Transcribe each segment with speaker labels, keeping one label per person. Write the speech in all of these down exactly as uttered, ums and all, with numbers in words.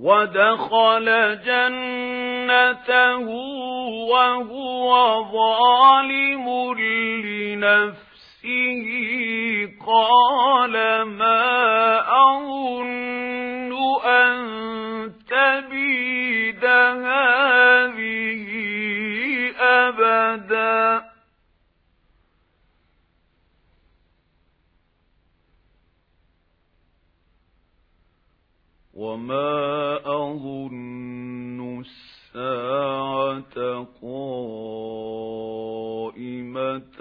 Speaker 1: ودخل جنته وهو ظالم لنفسه قال ما أظن أن تبيد هذه أبدا وما أظن الساعة قائمة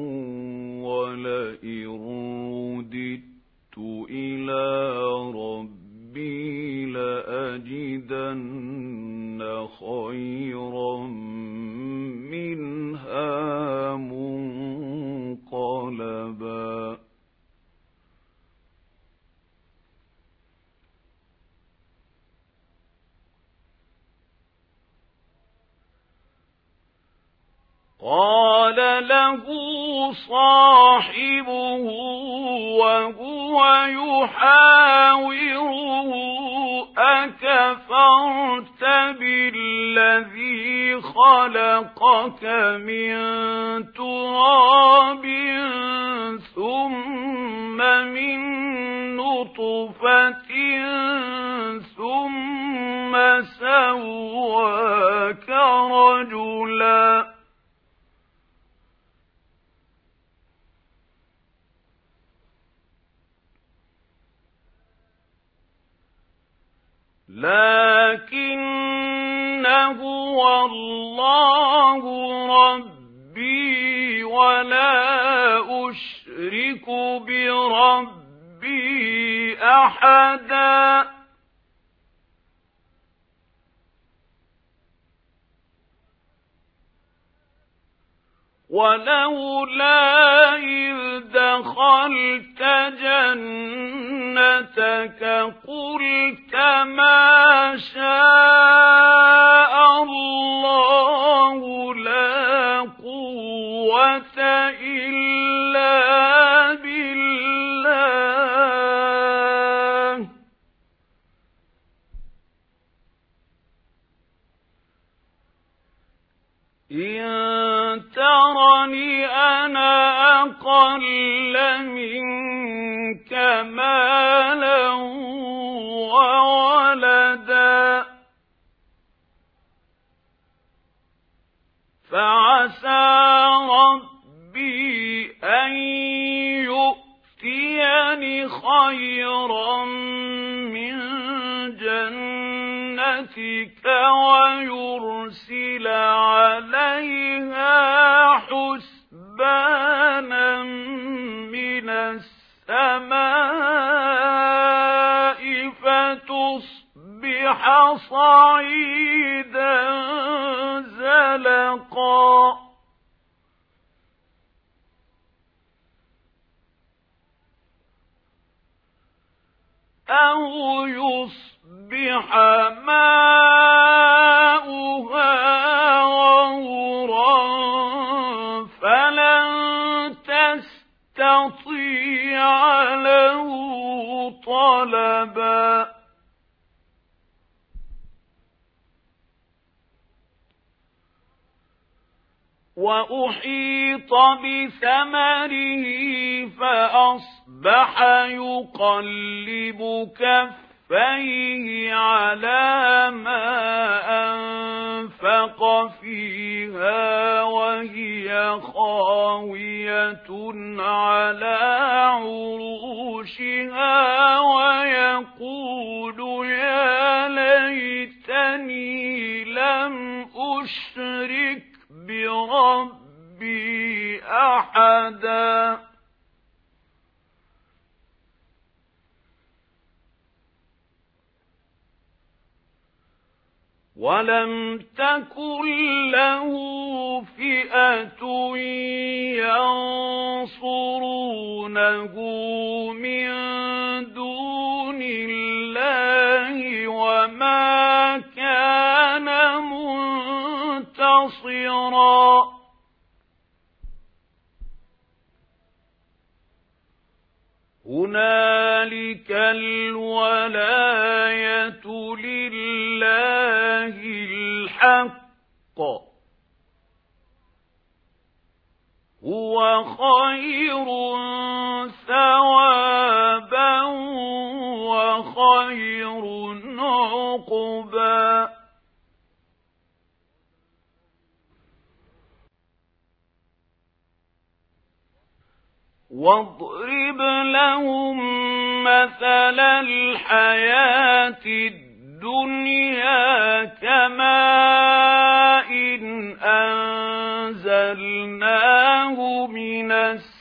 Speaker 1: ولئن رددت إلى ربي لأجدن خيرا منها منقلبا قال له صاحبه وهو يحاوره أكفرت بالذي خلقك من تراب ثم من نطفة ثم سواك رجلا لكن هو الله ربي ولا أشرك بربي أحدا ولولا إذ دخلت جنتك قلت ما شاء الله لا قوة إلا بالله إن ترني أنا أقل منك مالا وولدا فعسى ربي أن يؤتيني خيرا من جنتك ويرسل عليها حسبانا من السماء فتصبح صعيدا زلقا أو يصبح ماؤها غورا فلن تستطيع له طلبا وأحيط بثمره فأصبح يقلب كفيه على ما أنفق فيها وهي خاوية على عروشها ويقول يا ليتني لم أشرك بربي أحدا ولم تكن له فئة ينصرونه من دون الله وما كان منتصرا هنالك الولاية لله الحق هو خير ثوابا وخير عقبا. واضرب لهم مثل الحياة الدنيا كماء أنزلناه من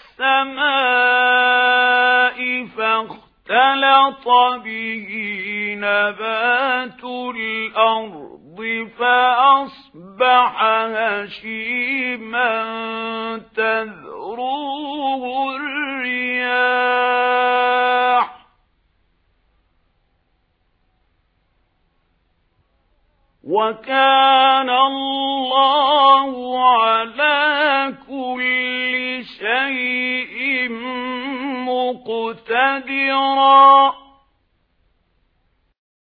Speaker 1: السماء فاختلط به نبات الأرض فأصبح هشيما تذروه الرياح وكان الله على كل شيء مقتدرا.